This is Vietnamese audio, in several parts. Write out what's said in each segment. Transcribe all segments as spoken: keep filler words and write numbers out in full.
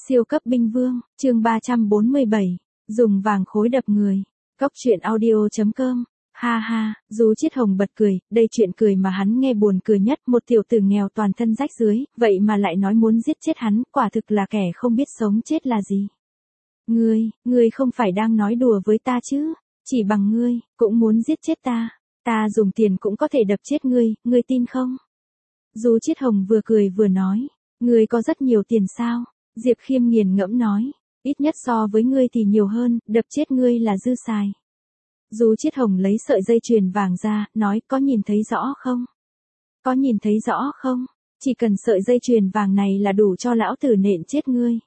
Siêu cấp binh vương, chương ba trăm bốn mươi bảy, dùng vàng khối đập người. Cốc truyện audio chấm com. Ha ha, Du Chiết Hồng bật cười, đây chuyện cười mà hắn nghe buồn cười nhất, một tiểu tử nghèo toàn thân rách rưới, vậy mà lại nói muốn giết chết hắn, quả thực là kẻ không biết sống chết là gì. Ngươi, ngươi không phải đang nói đùa với ta chứ? Chỉ bằng ngươi, cũng muốn giết chết ta. Ta dùng tiền cũng có thể đập chết ngươi, ngươi tin không? Du Chiết Hồng vừa cười vừa nói, ngươi có rất nhiều tiền sao? Diệp Khiêm nghiền ngẫm nói, ít nhất so với ngươi thì nhiều hơn, đập chết ngươi là dư xài. Du Chiết Hồng lấy sợi dây chuyền vàng ra, nói, có nhìn thấy rõ không? Có nhìn thấy rõ không? Chỉ cần sợi dây chuyền vàng này là đủ cho lão tử nện chết ngươi.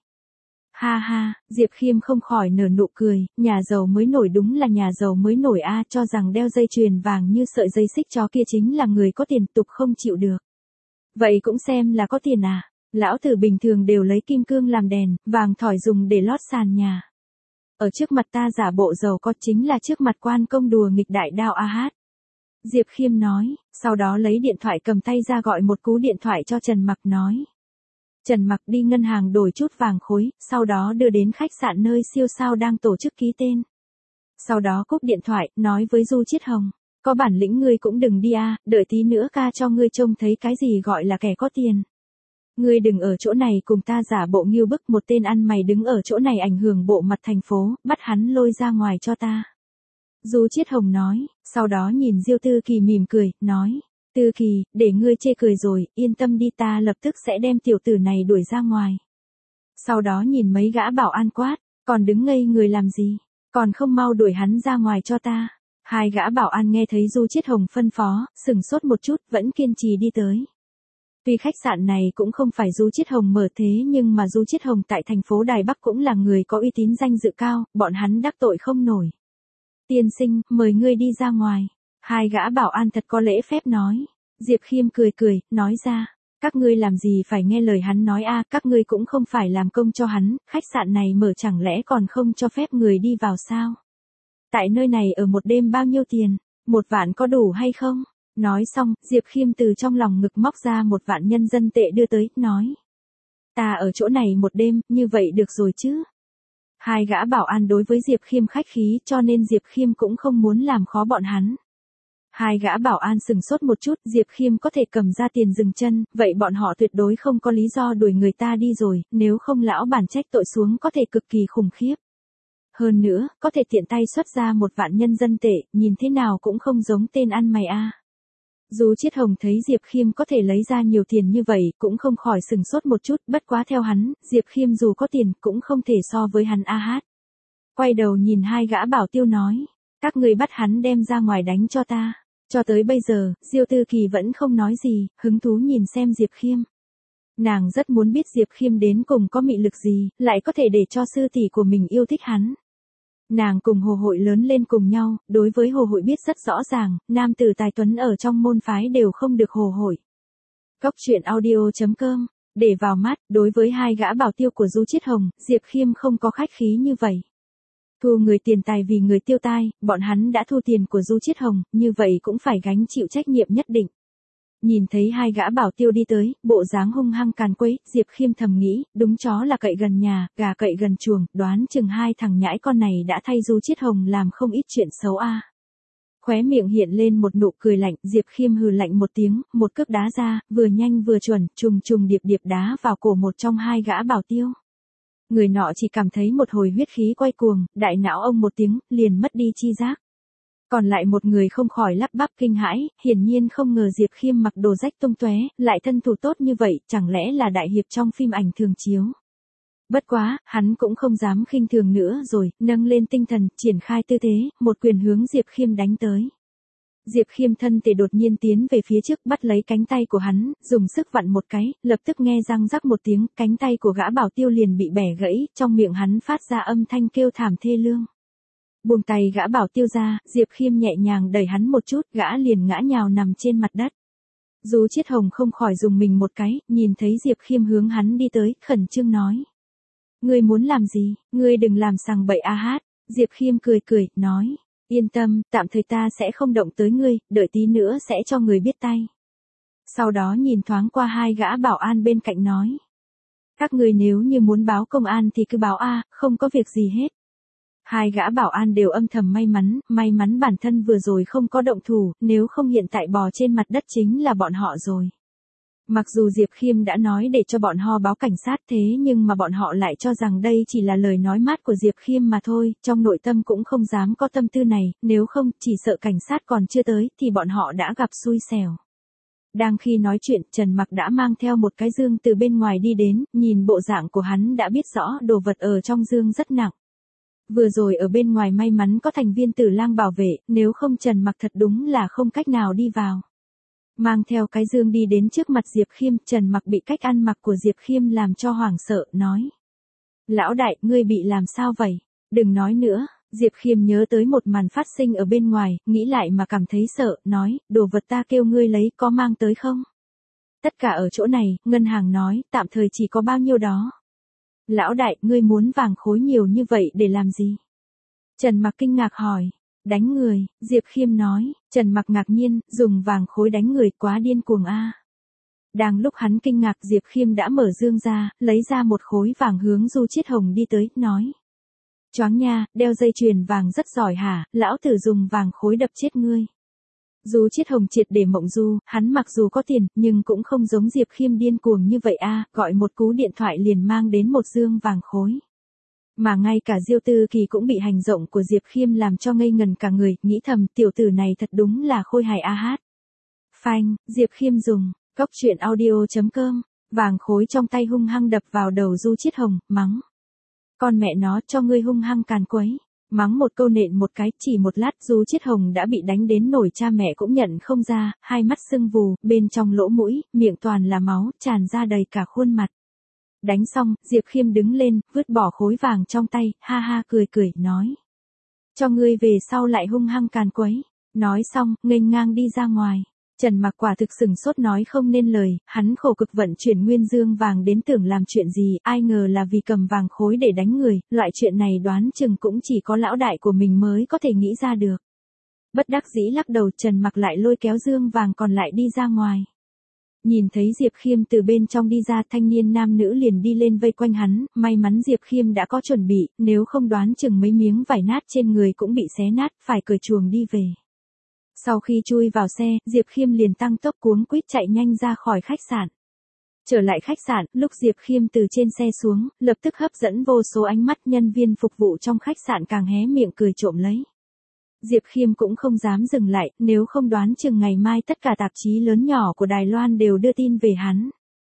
Ha ha, Diệp Khiêm không khỏi nở nụ cười, nhà giàu mới nổi đúng là nhà giàu mới nổi a, cho rằng đeo dây chuyền vàng như sợi dây xích chó kia chính là người có tiền, tục không chịu được. Vậy cũng xem là có tiền à? Lão tử bình thường đều lấy kim cương làm đèn, vàng thỏi dùng để lót sàn nhà. Ở trước mặt ta giả bộ giàu có, chính là trước mặt quan công đùa nghịch đại đao a hát. Diệp Khiêm nói, sau đó lấy điện thoại cầm tay ra gọi một cú điện thoại cho Trần Mặc nói. Trần Mặc đi ngân hàng đổi chút vàng khối, sau đó đưa đến khách sạn nơi siêu sao đang tổ chức ký tên. Sau đó cúp điện thoại, nói với Du Chiết Hồng, có bản lĩnh ngươi cũng đừng đi a, đợi tí nữa ca cho ngươi trông thấy cái gì gọi là kẻ có tiền. Ngươi đừng ở chỗ này cùng ta giả bộ nghiêu bức, một tên ăn mày đứng ở chỗ này ảnh hưởng bộ mặt thành phố, bắt hắn lôi ra ngoài cho ta. Du Chiết Hồng nói, sau đó nhìn Diêu Tư Kỳ mỉm cười, nói, Tư Kỳ, để ngươi chê cười rồi, yên tâm đi, ta lập tức sẽ đem tiểu tử này đuổi ra ngoài. Sau đó nhìn mấy gã bảo an quát, còn đứng ngây người làm gì, còn không mau đuổi hắn ra ngoài cho ta. Hai gã bảo an nghe thấy Du Chiết Hồng phân phó, sừng sốt một chút, vẫn kiên trì đi tới. Tuy khách sạn này cũng không phải Du Chiết Hồng mở thế nhưng mà Du Chiết Hồng tại thành phố Đài Bắc cũng là người có uy tín danh dự cao, bọn hắn đắc tội không nổi. Tiên sinh, mời ngươi đi ra ngoài. Hai gã bảo an thật có lễ phép nói. Diệp Khiêm cười cười, nói ra, các ngươi làm gì phải nghe lời hắn nói a, các ngươi cũng không phải làm công cho hắn, khách sạn này mở chẳng lẽ còn không cho phép người đi vào sao? Tại nơi này ở một đêm bao nhiêu tiền? Một vạn có đủ hay không? Nói xong, Diệp Khiêm từ trong lòng ngực móc ra một vạn nhân dân tệ đưa tới, nói. Ta ở chỗ này một đêm, như vậy được rồi chứ? Hai gã bảo an đối với Diệp Khiêm khách khí, cho nên Diệp Khiêm cũng không muốn làm khó bọn hắn. Hai gã bảo an sừng sốt một chút, Diệp Khiêm có thể cầm ra tiền dừng chân, vậy bọn họ tuyệt đối không có lý do đuổi người ta đi rồi, nếu không lão bản trách tội xuống có thể cực kỳ khủng khiếp. Hơn nữa, có thể tiện tay xuất ra một vạn nhân dân tệ, nhìn thế nào cũng không giống tên ăn mày a. Du Chiết Hồng thấy Diệp Khiêm có thể lấy ra nhiều tiền như vậy, cũng không khỏi sừng sốt một chút, bất quá theo hắn, Diệp Khiêm dù có tiền, cũng không thể so với hắn a hát. Quay đầu nhìn hai gã bảo tiêu nói, các người bắt hắn đem ra ngoài đánh cho ta. Cho tới bây giờ, Diêu Tư Kỳ vẫn không nói gì, hứng thú nhìn xem Diệp Khiêm. Nàng rất muốn biết Diệp Khiêm đến cùng có mị lực gì, lại có thể để cho sư tỷ của mình yêu thích hắn. Nàng cùng Hồ Hội lớn lên cùng nhau, đối với Hồ Hội biết rất rõ ràng, nam tử tài tuấn ở trong môn phái đều không được Hồ Hội. Cốc truyện audio chấm com, để vào mắt, đối với hai gã bảo tiêu của Du Chiết Hồng, Diệp Khiêm không có khách khí như vậy. Thu người tiền tài vì người tiêu tai, bọn hắn đã thu tiền của Du Chiết Hồng, như vậy cũng phải gánh chịu trách nhiệm nhất định. Nhìn thấy hai gã bảo tiêu đi tới, bộ dáng hung hăng càn quấy, Diệp Khiêm thầm nghĩ, đúng chó là cậy gần nhà, gà cậy gần chuồng, đoán chừng hai thằng nhãi con này đã thay Du Chiết Hồng làm không ít chuyện xấu a. Khóe miệng hiện lên một nụ cười lạnh, Diệp Khiêm hừ lạnh một tiếng, một cước đá ra, vừa nhanh vừa chuẩn, trùng trùng điệp điệp đá vào cổ một trong hai gã bảo tiêu. Người nọ chỉ cảm thấy một hồi huyết khí quay cuồng, đại não ông một tiếng, liền mất đi chi giác. Còn lại một người không khỏi lắp bắp kinh hãi, hiển nhiên không ngờ Diệp Khiêm mặc đồ rách tung tóe, lại thân thủ tốt như vậy, chẳng lẽ là đại hiệp trong phim ảnh thường chiếu. Bất quá, hắn cũng không dám khinh thường nữa rồi, nâng lên tinh thần, triển khai tư thế, một quyền hướng Diệp Khiêm đánh tới. Diệp Khiêm thân thể đột nhiên tiến về phía trước, bắt lấy cánh tay của hắn, dùng sức vặn một cái, lập tức nghe răng rắc một tiếng, cánh tay của gã bảo tiêu liền bị bẻ gãy, trong miệng hắn phát ra âm thanh kêu thảm thê lương. Buông tay gã bảo tiêu ra, Diệp Khiêm nhẹ nhàng đẩy hắn một chút, gã liền ngã nhào nằm trên mặt đất. Du Chiết Hồng không khỏi dùng mình một cái, nhìn thấy Diệp Khiêm hướng hắn đi tới, khẩn trương nói. Ngươi muốn làm gì, ngươi đừng làm sằng bậy a hát. Diệp Khiêm cười cười, nói. Yên tâm, tạm thời ta sẽ không động tới ngươi, đợi tí nữa sẽ cho người biết tay. Sau đó nhìn thoáng qua hai gã bảo an bên cạnh nói. Các ngươi nếu như muốn báo công an thì cứ báo a, không có việc gì hết. Hai gã bảo an đều âm thầm may mắn, may mắn bản thân vừa rồi không có động thủ, nếu không hiện tại bò trên mặt đất chính là bọn họ rồi. Mặc dù Diệp Khiêm đã nói để cho bọn họ báo cảnh sát thế nhưng mà bọn họ lại cho rằng đây chỉ là lời nói mát của Diệp Khiêm mà thôi, trong nội tâm cũng không dám có tâm tư này, nếu không chỉ sợ cảnh sát còn chưa tới thì bọn họ đã gặp xui xẻo. Đang khi nói chuyện, Trần Mặc đã mang theo một cái dương từ bên ngoài đi đến, nhìn bộ dạng của hắn đã biết rõ đồ vật ở trong dương rất nặng. Vừa rồi ở bên ngoài may mắn có thành viên Tử Lang bảo vệ, nếu không Trần Mặc thật đúng là không cách nào đi vào. Mang theo cái dương đi đến trước mặt Diệp Khiêm, Trần Mặc bị cách ăn mặc của Diệp Khiêm làm cho hoảng sợ, nói. Lão đại, ngươi bị làm sao vậy? Đừng nói nữa, Diệp Khiêm nhớ tới một màn phát sinh ở bên ngoài, nghĩ lại mà cảm thấy sợ, nói, đồ vật ta kêu ngươi lấy có mang tới không? Tất cả ở chỗ này, ngân hàng nói, tạm thời chỉ có bao nhiêu đó. Lão đại, ngươi muốn vàng khối nhiều như vậy để làm gì? Trần Mặc kinh ngạc hỏi. Đánh người, Diệp Khiêm nói, Trần Mặc ngạc nhiên, dùng vàng khối đánh người quá điên cuồng a. Đang lúc hắn kinh ngạc Diệp Khiêm đã mở dương ra, lấy ra một khối vàng hướng Du Chiết Hồng đi tới, nói. Choáng nha, đeo dây chuyền vàng rất giỏi hả, lão tử dùng vàng khối đập chết ngươi. Du Chiết Hồng triệt để mộng du, hắn mặc dù có tiền, nhưng cũng không giống Diệp Khiêm điên cuồng như vậy a, gọi một cú điện thoại liền mang đến một dương vàng khối. Mà ngay cả Diêu Tư Kỳ cũng bị hành động của Diệp Khiêm làm cho ngây ngần cả người, nghĩ thầm tiểu tử này thật đúng là khôi hài a hát. Phanh, Diệp Khiêm dùng, cốc truyện audio chấm com, vàng khối trong tay hung hăng đập vào đầu Du Chiết Hồng, mắng. Con mẹ nó cho ngươi hung hăng càn quấy. Mắng một câu nện một cái, chỉ một lát Du Chiết Hồng đã bị đánh đến nổi cha mẹ cũng nhận không ra, hai mắt sưng vù, bên trong lỗ mũi, miệng toàn là máu, tràn ra đầy cả khuôn mặt. Đánh xong, Diệp Khiêm đứng lên, vứt bỏ khối vàng trong tay, ha ha cười cười, nói. Cho ngươi về sau lại hung hăng càn quấy. Nói xong, nghênh ngang đi ra ngoài. Trần Mặc quả thực sừng sốt nói không nên lời, hắn khổ cực vận chuyển nguyên dương vàng đến tưởng làm chuyện gì, ai ngờ là vì cầm vàng khối để đánh người, loại chuyện này đoán chừng cũng chỉ có lão đại của mình mới có thể nghĩ ra được. Bất đắc dĩ lắc đầu Trần Mặc lại lôi kéo dương vàng còn lại đi ra ngoài. Nhìn thấy Diệp Khiêm từ bên trong đi ra thanh niên nam nữ liền đi lên vây quanh hắn, may mắn Diệp Khiêm đã có chuẩn bị, nếu không đoán chừng mấy miếng vải nát trên người cũng bị xé nát, phải cởi chuồng đi về. Sau khi chui vào xe, Diệp Khiêm liền tăng tốc cuống quýt chạy nhanh ra khỏi khách sạn. Trở lại khách sạn, lúc Diệp Khiêm từ trên xe xuống, lập tức hấp dẫn vô số ánh mắt nhân viên phục vụ trong khách sạn càng hé miệng cười trộm lấy. Diệp Khiêm cũng không dám dừng lại, nếu không đoán chừng ngày mai tất cả tạp chí lớn nhỏ của Đài Loan đều đưa tin về hắn.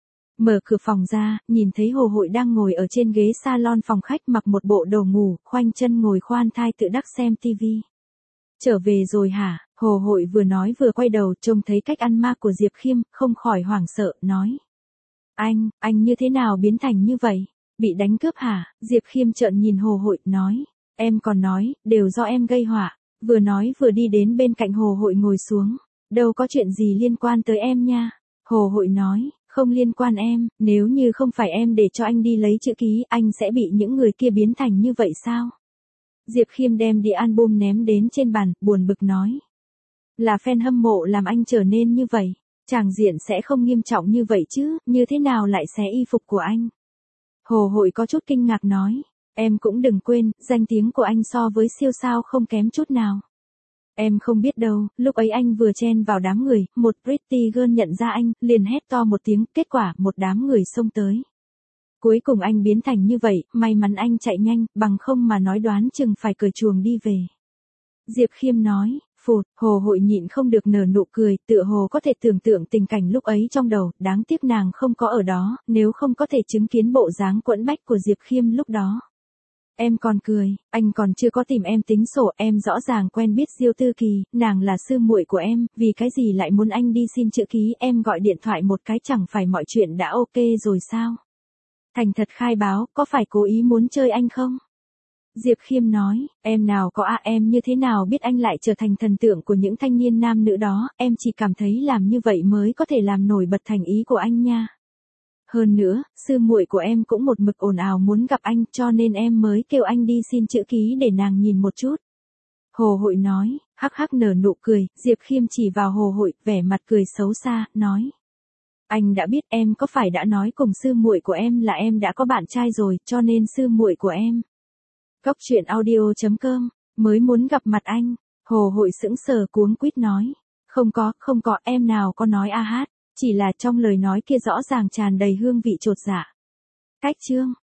Mở cửa phòng ra, nhìn thấy Hồ Hội đang ngồi ở trên ghế salon phòng khách mặc một bộ đồ ngủ, khoanh chân ngồi khoan thai tự đắc xem tivi. Trở về rồi hả? Hồ Hội vừa nói vừa quay đầu trông thấy cách ăn mặc của Diệp Khiêm, không khỏi hoảng sợ, nói. Anh, anh như thế nào biến thành như vậy? Bị đánh cướp hả? Diệp Khiêm trợn nhìn Hồ Hội, nói. Em còn nói, đều do em gây họa. Vừa nói vừa đi đến bên cạnh Hồ Hội ngồi xuống. Đâu có chuyện gì liên quan tới em nha. Hồ Hội nói, không liên quan em, nếu như không phải em để cho anh đi lấy chữ ký, anh sẽ bị những người kia biến thành như vậy sao? Diệp Khiêm đem đi album ném đến trên bàn, buồn bực nói. Là fan hâm mộ làm anh trở nên như vậy. Tràng diện sẽ không nghiêm trọng như vậy chứ, như thế nào lại xé y phục của anh? Hồ Hội có chút kinh ngạc nói. Em cũng đừng quên, danh tiếng của anh so với siêu sao không kém chút nào. Em không biết đâu, lúc ấy anh vừa chen vào đám người, một pretty girl nhận ra anh, liền hét to một tiếng, kết quả một đám người xông tới. Cuối cùng anh biến thành như vậy, may mắn anh chạy nhanh, bằng không mà nói đoán chừng phải cởi chuồng đi về. Diệp Khiêm nói, phụt, Hồ Hội nhịn không được nở nụ cười, tựa hồ có thể tưởng tượng tình cảnh lúc ấy trong đầu, đáng tiếc nàng không có ở đó, nếu không có thể chứng kiến bộ dáng quẫn bách của Diệp Khiêm lúc đó. Em còn cười, anh còn chưa có tìm em tính sổ, em rõ ràng quen biết Diêu Tư Kỳ, nàng là sư muội của em, vì cái gì lại muốn anh đi xin chữ ký, em gọi điện thoại một cái chẳng phải mọi chuyện đã ok rồi sao? Thành thật khai báo, có phải cố ý muốn chơi anh không? Diệp Khiêm nói, em nào có à em như thế nào biết anh lại trở thành thần tượng của những thanh niên nam nữ đó, em chỉ cảm thấy làm như vậy mới có thể làm nổi bật thành ý của anh nha. Hơn nữa, sư muội của em cũng một mực ồn ào muốn gặp anh cho nên em mới kêu anh đi xin chữ ký để nàng nhìn một chút. Hồ Hội nói, hắc hắc nở nụ cười, Diệp Khiêm chỉ vào Hồ Hội, vẻ mặt cười xấu xa, nói. Anh đã biết em có phải đã nói cùng sư muội của em là em đã có bạn trai rồi, cho nên sư muội của em. Cốc truyện audio chấm com, mới muốn gặp mặt anh. Hồ Hội sững sờ cuống quýt nói. Không có, không có, em nào có nói a hát, chỉ là trong lời nói kia rõ ràng tràn đầy hương vị chột dạ. Cách chương.